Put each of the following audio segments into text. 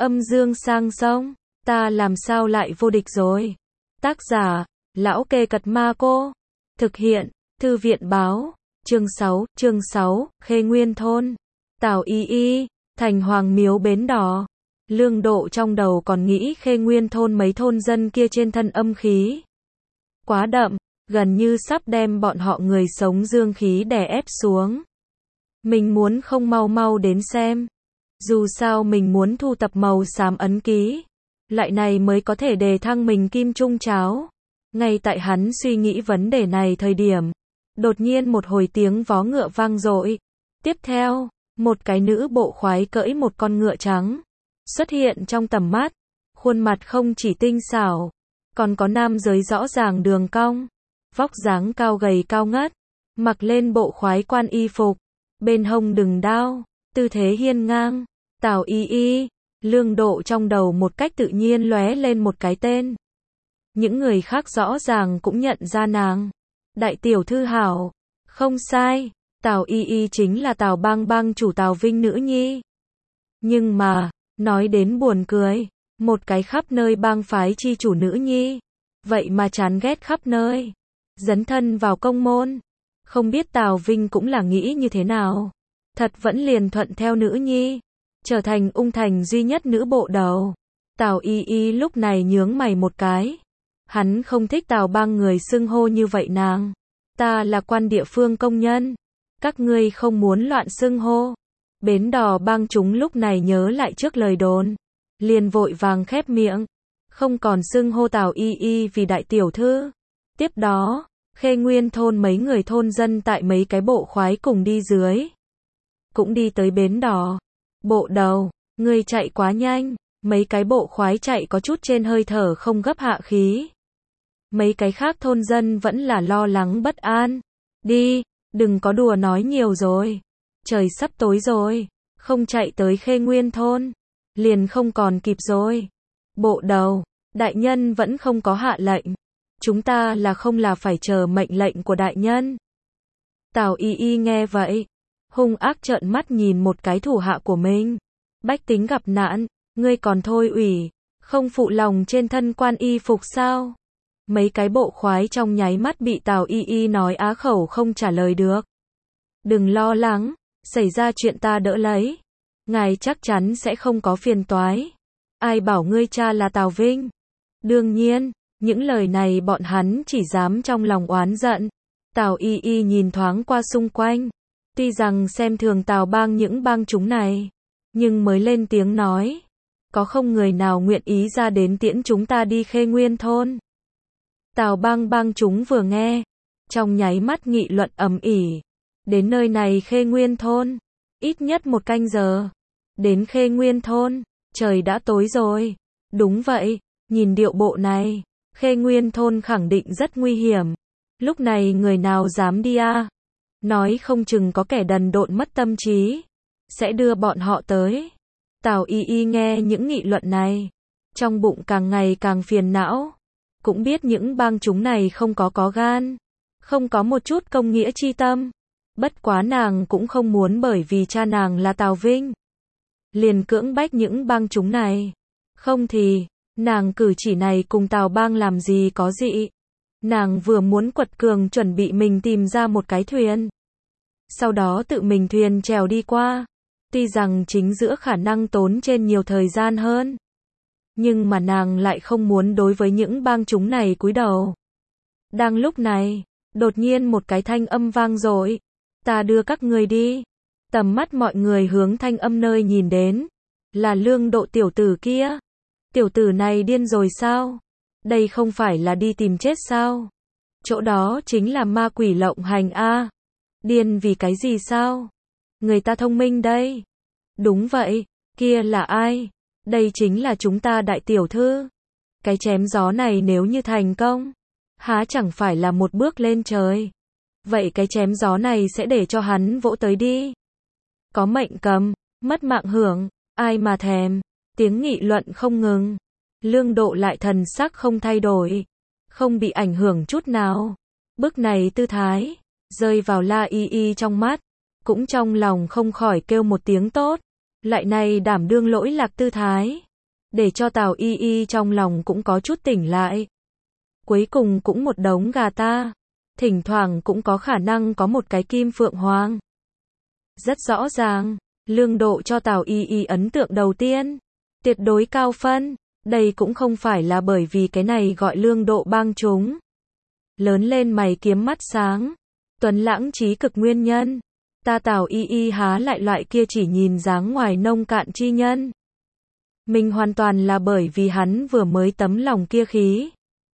Âm dương sang sông, ta làm sao lại vô địch rồi. Tác giả, Lão Kê Cật Ma Cô. Thực hiện, Thư viện báo. Chương 6, Khê Nguyên Thôn. Tào Y Y, thành Hoàng Miếu Bến Đỏ. Lương Độ trong đầu còn nghĩ Khê Nguyên Thôn mấy thôn dân kia trên thân âm khí quá đậm, gần như sắp đem bọn họ người sống dương khí đè ép xuống. Mình muốn không mau mau đến xem. Dù sao mình muốn thu tập màu xám ấn ký. Lại này mới có thể đề thăng mình kim trung cháo. Ngay tại hắn suy nghĩ vấn đề này thời điểm, đột nhiên một hồi tiếng vó ngựa vang dội. Tiếp theo, một cái nữ bộ khoái cưỡi một con ngựa trắng xuất hiện trong tầm mắt. Khuôn mặt không chỉ tinh xảo, còn có nam giới rõ ràng đường cong, vóc dáng cao gầy cao ngất, mặc lên bộ khoái quan y phục, bên hông đừng đao, tư thế hiên ngang. Tào Y Y. Lương Độ trong đầu một cách tự nhiên lóe lên một cái tên. Những người khác rõ ràng cũng nhận ra nàng. Đại tiểu thư hảo. Không sai, Tào Y Y chính là Tào Bang Bang chủ Tào Vinh nữ nhi. Nhưng mà, nói đến buồn cười, một cái khắp nơi bang phái chi chủ nữ nhi, vậy mà chán ghét khắp nơi, dấn thân vào công môn. Không biết Tào Vinh cũng là nghĩ như thế nào. Thật vẫn liền thuận theo nữ nhi, trở thành ung thành duy nhất nữ bộ đầu. Tào Y Y lúc này nhướng mày một cái. Hắn không thích Tào Bang người xưng hô như vậy nàng. Ta là quan địa phương công nhân. Các ngươi không muốn loạn xưng hô. Bến Đỏ bang chúng lúc này nhớ lại trước lời đồn. Liền vội vàng khép miệng. Không còn xưng hô Tào Y Y vì đại tiểu thư. Tiếp đó, Khê Nguyên Thôn mấy người thôn dân tại mấy cái bộ khoái cùng đi dưới. Cũng đi tới Bến Đỏ. Bộ đầu, ngươi chạy quá nhanh. Mấy cái bộ khoái chạy có chút trên hơi thở không gấp hạ khí. Mấy cái khác thôn dân vẫn là lo lắng bất an. Đi, đừng có đùa nói nhiều rồi. Trời sắp tối rồi. Không chạy tới Khê Nguyên Thôn, liền không còn kịp rồi. Bộ đầu, đại nhân vẫn không có hạ lệnh. Chúng ta là phải chờ mệnh lệnh của đại nhân. Tào Y Y nghe vậy, hung ác trợn mắt nhìn một cái thủ hạ của mình. Bách tính gặp nạn, ngươi còn thôi ủy, không phụ lòng trên thân quan y phục sao? Mấy cái bộ khoái trong nháy mắt bị Tào Y Y nói á khẩu không trả lời được. Đừng lo lắng, xảy ra chuyện ta đỡ lấy. Ngài chắc chắn sẽ không có phiền toái. Ai bảo ngươi cha là Tào Vinh? Đương nhiên, những lời này bọn hắn chỉ dám trong lòng oán giận. Tào Y Y nhìn thoáng qua xung quanh. Tuy rằng xem thường Tào Bang những bang chúng này, nhưng mới lên tiếng nói. Có không người nào nguyện ý ra đến tiễn chúng ta đi Khê Nguyên Thôn? Tào Bang bang chúng vừa nghe, trong nháy mắt nghị luận ầm ĩ. Đến nơi này Khê Nguyên Thôn, ít nhất 1 canh giờ. Đến Khê Nguyên Thôn, trời đã tối rồi. Đúng vậy, nhìn điệu bộ này, Khê Nguyên Thôn khẳng định rất nguy hiểm. Lúc này người nào dám đi à? Nói không chừng có kẻ đần độn mất tâm trí, sẽ đưa bọn họ tới. Tào Y Y nghe những nghị luận này, trong bụng càng ngày càng phiền não. Cũng biết những bang chúng này không có gan, không có một chút công nghĩa chi tâm. Bất quá nàng cũng không muốn bởi vì cha nàng là Tào Vinh, liền cưỡng bách những bang chúng này. Không thì, nàng cử chỉ này cùng Tào Bang làm gì có dị. Nàng vừa muốn quật cường chuẩn bị mình tìm ra một cái thuyền, sau đó tự mình thuyền trèo đi qua. Tuy rằng chính giữa khả năng tốn trên nhiều thời gian hơn, nhưng mà nàng lại không muốn đối với những bang chúng này cúi đầu. Đang lúc này, đột nhiên một cái thanh âm vang dội. Ta đưa các người đi. Tầm mắt mọi người hướng thanh âm nơi nhìn đến. Là Lương Độ tiểu tử kia. Tiểu tử này điên rồi sao? Đây không phải là đi tìm chết sao? Chỗ đó chính là ma quỷ lộng hành a. Điên vì cái gì sao? Người ta thông minh đây. Đúng vậy, kia là ai? Đây chính là chúng ta đại tiểu thư. Cái chém gió này nếu như thành công, há chẳng phải là một bước lên trời. Vậy cái chém gió này sẽ để cho hắn vỗ tới đi. Có mệnh cầm, mất mạng hưởng, ai mà thèm. Tiếng nghị luận không ngừng. Lương Độ lại thần sắc không thay đổi, không bị ảnh hưởng chút nào. Bước này tư thái, rơi vào La Y Y trong mắt, cũng trong lòng không khỏi kêu một tiếng tốt. Lại này đảm đương lỗi lạc tư thái, để cho Tào Y Y trong lòng cũng có chút tỉnh lại. Cuối cùng cũng một đống gà ta, thỉnh thoảng cũng có khả năng có một cái kim phượng hoàng. Rất rõ ràng, Lương Độ cho Tào Y Y ấn tượng đầu tiên, tuyệt đối cao phân, đây cũng không phải là bởi vì cái này gọi Lương Độ bang chúng. Lớn lên mày kiếm mắt sáng, tuấn lãng trí cực nguyên nhân. Ta Tào Y Y há lại loại kia chỉ nhìn dáng ngoài nông cạn chi nhân. Mình hoàn toàn là bởi vì hắn vừa mới tấm lòng kia khí,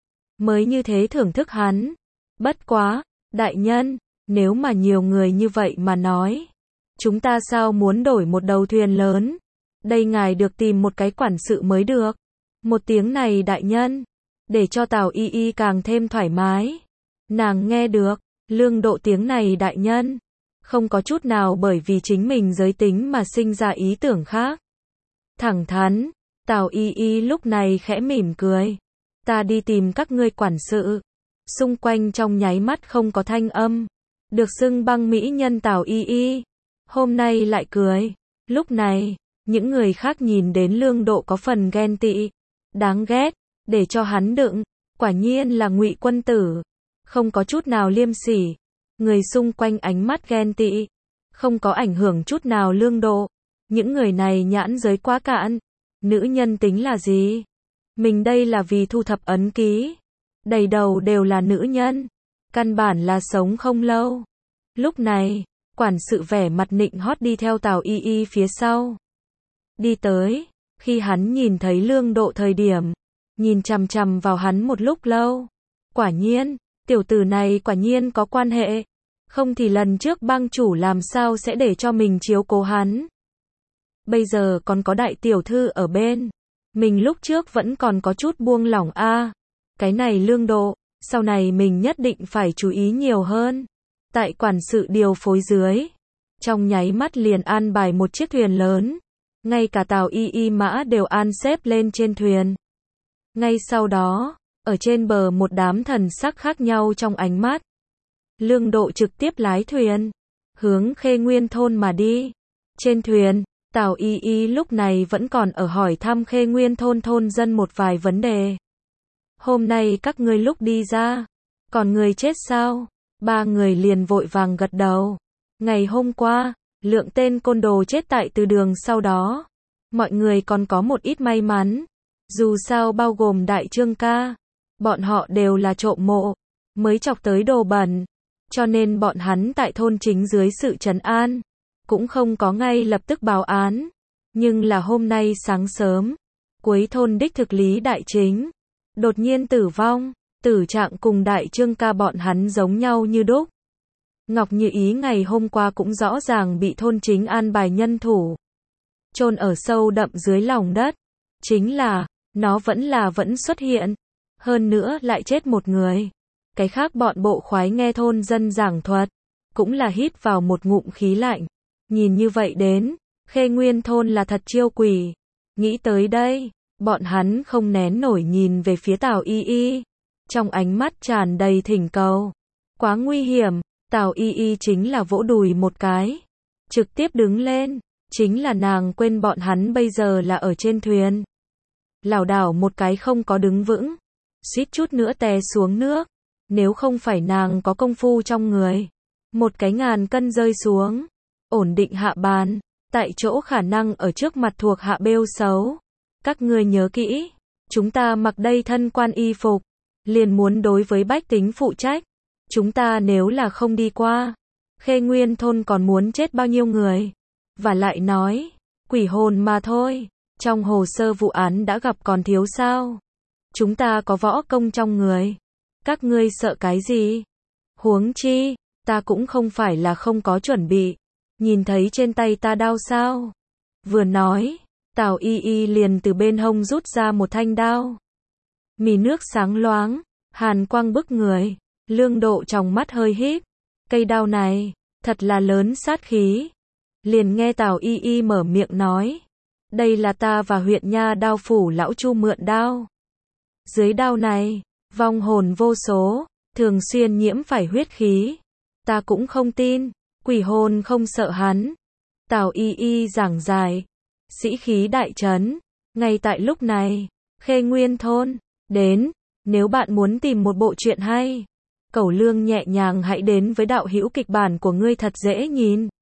mới như thế thưởng thức hắn. Bất quá, đại nhân, nếu mà nhiều người như vậy mà nói, chúng ta sao muốn đổi một đầu thuyền lớn? Đây ngài được tìm một cái quản sự mới được. Một tiếng này đại nhân, để cho Tào Y Y càng thêm thoải mái. Nàng nghe được, Lương Độ tiếng này đại nhân, không có chút nào bởi vì chính mình giới tính mà sinh ra ý tưởng khác. Thẳng thắn, Tào Y Y lúc này khẽ mỉm cười. Ta đi tìm các ngươi quản sự. Xung quanh trong nháy mắt không có thanh âm. Được xưng băng mỹ nhân Tào Y Y, hôm nay lại cười. Lúc này, những người khác nhìn đến Lương Độ có phần ghen tị. Đáng ghét, để cho hắn đựng. Quả nhiên là Ngụy quân tử, không có chút nào liêm sỉ. Người xung quanh ánh mắt ghen tị, không có ảnh hưởng chút nào Lương Độ. Những người này nhãn giới quá cạn. Nữ nhân tính là gì? Mình đây là vì thu thập ấn ký. Đầy đầu đều là nữ nhân. Căn bản là sống không lâu. Lúc này, quản sự vẻ mặt nịnh hót đi theo Tào Y Y phía sau. Đi tới, khi hắn nhìn thấy Lương Độ thời điểm, nhìn chằm chằm vào hắn một lúc lâu. Quả nhiên, tiểu tử này quả nhiên có quan hệ. Không thì lần trước bang chủ làm sao sẽ để cho mình chiếu cố hắn. Bây giờ còn có đại tiểu thư ở bên. Mình lúc trước vẫn còn có chút buông lỏng a. Cái này Lương Độ, sau này mình nhất định phải chú ý nhiều hơn. Tại quản sự điều phối dưới, trong nháy mắt liền an bài một chiếc thuyền lớn. Ngay cả Tào Y Y mã đều an xếp lên trên thuyền. Ngay sau đó, ở trên bờ một đám thần sắc khác nhau trong ánh mắt. Lương Độ trực tiếp lái thuyền, hướng Khê Nguyên thôn mà đi. Trên thuyền, Tào Y Y lúc này vẫn còn ở hỏi thăm Khê Nguyên thôn thôn dân một vài vấn đề. Hôm nay các ngươi lúc đi ra, còn người chết sao? Ba người liền vội vàng gật đầu. Ngày hôm qua, lượng tên côn đồ chết tại từ đường sau đó. Mọi người còn có một ít may mắn. Dù sao bao gồm Đại Trương ca. Bọn họ đều là trộm mộ, mới chọc tới đồ bẩn. Cho nên bọn hắn tại thôn chính dưới sự trấn an, cũng không có ngay lập tức báo án. Nhưng là hôm nay sáng sớm, cuối thôn đích thực Lý Đại Chính đột nhiên tử vong. Tử trạng cùng Đại Trương ca bọn hắn giống nhau như đúc. Ngọc Như Ý ngày hôm qua cũng rõ ràng bị thôn chính an bài nhân thủ chôn ở sâu đậm dưới lòng đất. Chính là, nó vẫn xuất hiện. Hơn nữa lại chết một người. Cái khác bọn bộ khoái nghe thôn dân giảng thuật, cũng là hít vào một ngụm khí lạnh. Nhìn như vậy đến, Khê Nguyên thôn là thật chiêu quỷ. Nghĩ tới đây, bọn hắn không nén nổi nhìn về phía Tào Y Y. Trong ánh mắt tràn đầy thỉnh cầu. Quá nguy hiểm, Tào Y Y chính là vỗ đùi một cái. Trực tiếp đứng lên, chính là nàng quên bọn hắn bây giờ là ở trên thuyền. Lảo đảo một cái không có đứng vững, suýt chút nữa té xuống nước. Nếu không phải nàng có công phu trong người, một cái ngàn cân rơi xuống, ổn định hạ bàn, tại chỗ khả năng ở trước mặt thuộc hạ bêu xấu. Các ngươi nhớ kỹ, chúng ta mặc đây thân quan y phục, liền muốn đối với bách tính phụ trách. Chúng ta nếu là không đi qua, Khê Nguyên thôn còn muốn chết bao nhiêu người. Và lại nói, quỷ hồn mà thôi, trong hồ sơ vụ án đã gặp còn thiếu sao. Chúng ta có võ công trong người. Các ngươi sợ cái gì? Huống chi, ta cũng không phải là không có chuẩn bị. Nhìn thấy trên tay ta đao sao? Vừa nói, Tào Y Y liền từ bên hông rút ra một thanh đao. Mì nước sáng loáng, hàn quang bức người. Lương Độ trong mắt hơi híp. Cây đao này, thật là lớn sát khí. Liền nghe Tào Y Y mở miệng nói. Đây là ta và huyện nha đao phủ lão Chu mượn đao. Dưới đao này, vong hồn vô số, thường xuyên nhiễm phải huyết khí. Ta cũng không tin, quỷ hồn không sợ hắn. Tào Y Y giảng giải, sĩ khí đại trấn, Ngay tại lúc này, Khê Nguyên Thôn đến, nếu bạn muốn tìm một bộ truyện hay, cẩu lương nhẹ nhàng hãy đến với đạo hữu kịch bản của ngươi thật dễ nhìn.